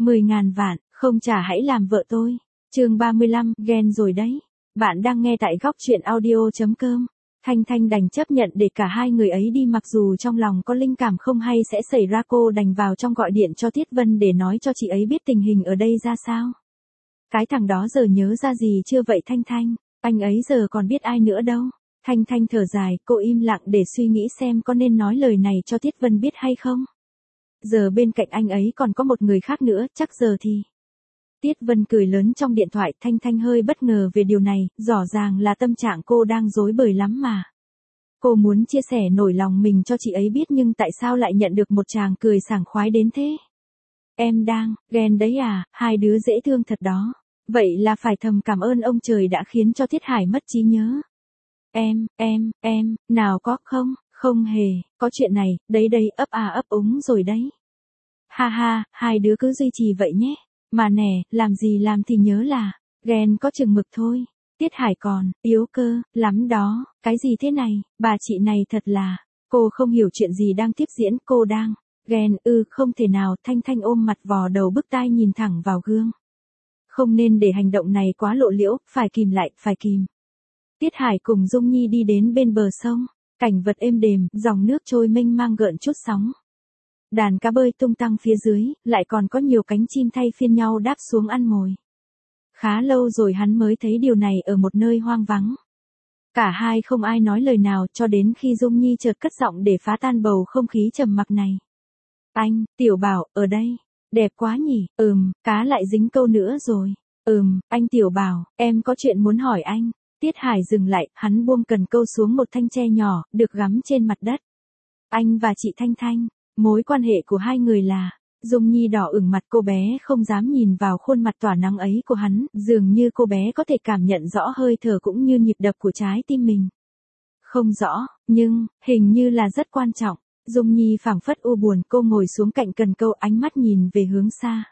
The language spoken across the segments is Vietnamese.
10.000 vạn, không trả hãy làm vợ tôi. Chương 35, ghen rồi đấy. Bạn đang nghe tại góc truyện audio.com. Thanh Thanh đành chấp nhận để cả hai người ấy đi, mặc dù trong lòng có linh cảm không hay sẽ xảy ra. Cô đành vào trong gọi điện cho Tiết Vân để nói cho chị ấy biết tình hình ở đây ra sao. Cái thằng đó giờ nhớ ra gì chưa vậy Thanh Thanh? Anh ấy giờ còn biết ai nữa đâu. Thanh Thanh thở dài, cô im lặng để suy nghĩ xem có nên nói lời này cho Tiết Vân biết hay không. Giờ bên cạnh anh ấy còn có một người khác nữa, chắc giờ thì... Tiết Vân cười lớn trong điện thoại. Thanh Thanh hơi bất ngờ về điều này, rõ ràng là tâm trạng cô đang rối bời lắm mà. Cô muốn chia sẻ nỗi lòng mình cho chị ấy biết, nhưng tại sao lại nhận được một tràng cười sảng khoái đến thế? Em đang ghen đấy à, hai đứa dễ thương thật đó. Vậy là phải thầm cảm ơn ông trời đã khiến cho Thiết Hải mất trí nhớ. Em, nào có không hề, có chuyện này, đấy ấp ấp úng rồi đấy. Ha ha, hai đứa cứ duy trì vậy nhé. Mà nè, làm gì làm thì nhớ là, ghen có chừng mực thôi. Tiết Hải còn, yếu cơ, lắm đó. Cái gì thế này, bà chị này thật là, cô không hiểu chuyện gì đang tiếp diễn. Cô đang, ghen không thể nào. Thanh Thanh ôm mặt vò đầu bứt tai nhìn thẳng vào gương. Không nên để hành động này quá lộ liễu, phải kìm lại, phải kìm. Tiết Hải cùng Dung Nhi đi đến bên bờ sông, cảnh vật êm đềm, dòng nước trôi mênh mang gợn chút sóng. Đàn cá bơi tung tăng phía dưới, lại còn có nhiều cánh chim thay phiên nhau đáp xuống ăn mồi. Khá lâu rồi hắn mới thấy điều này ở một nơi hoang vắng. Cả hai không ai nói lời nào cho đến khi Dung Nhi chợt cất giọng để phá tan bầu không khí trầm mặc này. Anh, Tiểu Bảo, ở đây. Đẹp quá nhỉ, cá lại dính câu nữa rồi. Anh Tiểu Bảo, em có chuyện muốn hỏi anh. Tiết Hải dừng lại, hắn buông cần câu xuống một thanh tre nhỏ, được gắm trên mặt đất. Anh và chị Thanh Thanh, mối quan hệ của hai người là... Dung Nhi đỏ ửng mặt, cô bé không dám nhìn vào khuôn mặt tỏa nắng ấy của hắn, dường như cô bé có thể cảm nhận rõ hơi thở cũng như nhịp đập của trái tim mình. Không rõ, nhưng, hình như là rất quan trọng. Dung Nhi phảng phất u buồn, cô ngồi xuống cạnh cần câu, ánh mắt nhìn về hướng xa.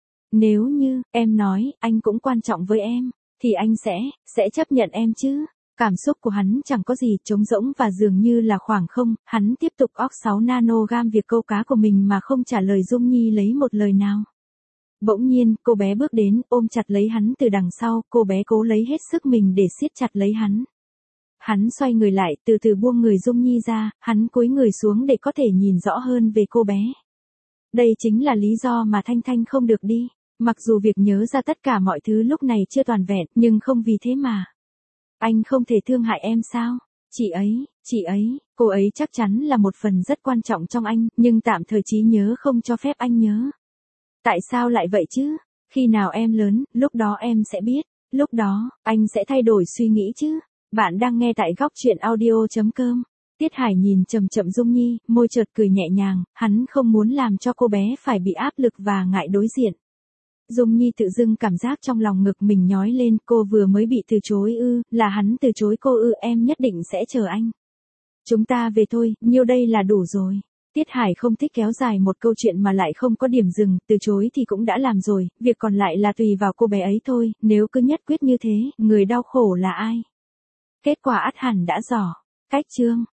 Nếu như, em nói, anh cũng quan trọng với em, thì anh sẽ chấp nhận em chứ? Cảm xúc của hắn chẳng có gì, trống rỗng và dường như là khoảng không. Hắn tiếp tục óc 6 nanogam việc câu cá của mình mà không trả lời Dung Nhi lấy một lời nào. Bỗng nhiên, cô bé bước đến, ôm chặt lấy hắn từ đằng sau. Cô bé cố lấy hết sức mình để siết chặt lấy hắn. Hắn xoay người lại, từ từ buông người Dung Nhi ra. Hắn cúi người xuống để có thể nhìn rõ hơn về cô bé. Đây chính là lý do mà Thanh Thanh không được đi. Mặc dù việc nhớ ra tất cả mọi thứ lúc này chưa toàn vẹn, nhưng không vì thế mà anh không thể thương hại em sao? Chị ấy, cô ấy chắc chắn là một phần rất quan trọng trong anh, nhưng tạm thời trí nhớ không cho phép anh nhớ. Tại sao lại vậy chứ? Khi nào em lớn, lúc đó em sẽ biết, lúc đó, anh sẽ thay đổi suy nghĩ chứ. Bạn đang nghe tại góc truyện audio.com. Tiết Hải nhìn chậm chậm Dung Nhi, môi chợt cười nhẹ nhàng, hắn không muốn làm cho cô bé phải bị áp lực và ngại đối diện. Dung Nhi tự dưng cảm giác trong lòng ngực mình nhói lên, cô vừa mới bị từ chối là hắn từ chối cô em nhất định sẽ chờ anh. Chúng ta về thôi, nhiêu đây là đủ rồi. Tiết Hải không thích kéo dài một câu chuyện mà lại không có điểm dừng, từ chối thì cũng đã làm rồi, việc còn lại là tùy vào cô bé ấy thôi, nếu cứ nhất quyết như thế, người đau khổ là ai? Kết quả ắt hẳn đã rõ. Cách chương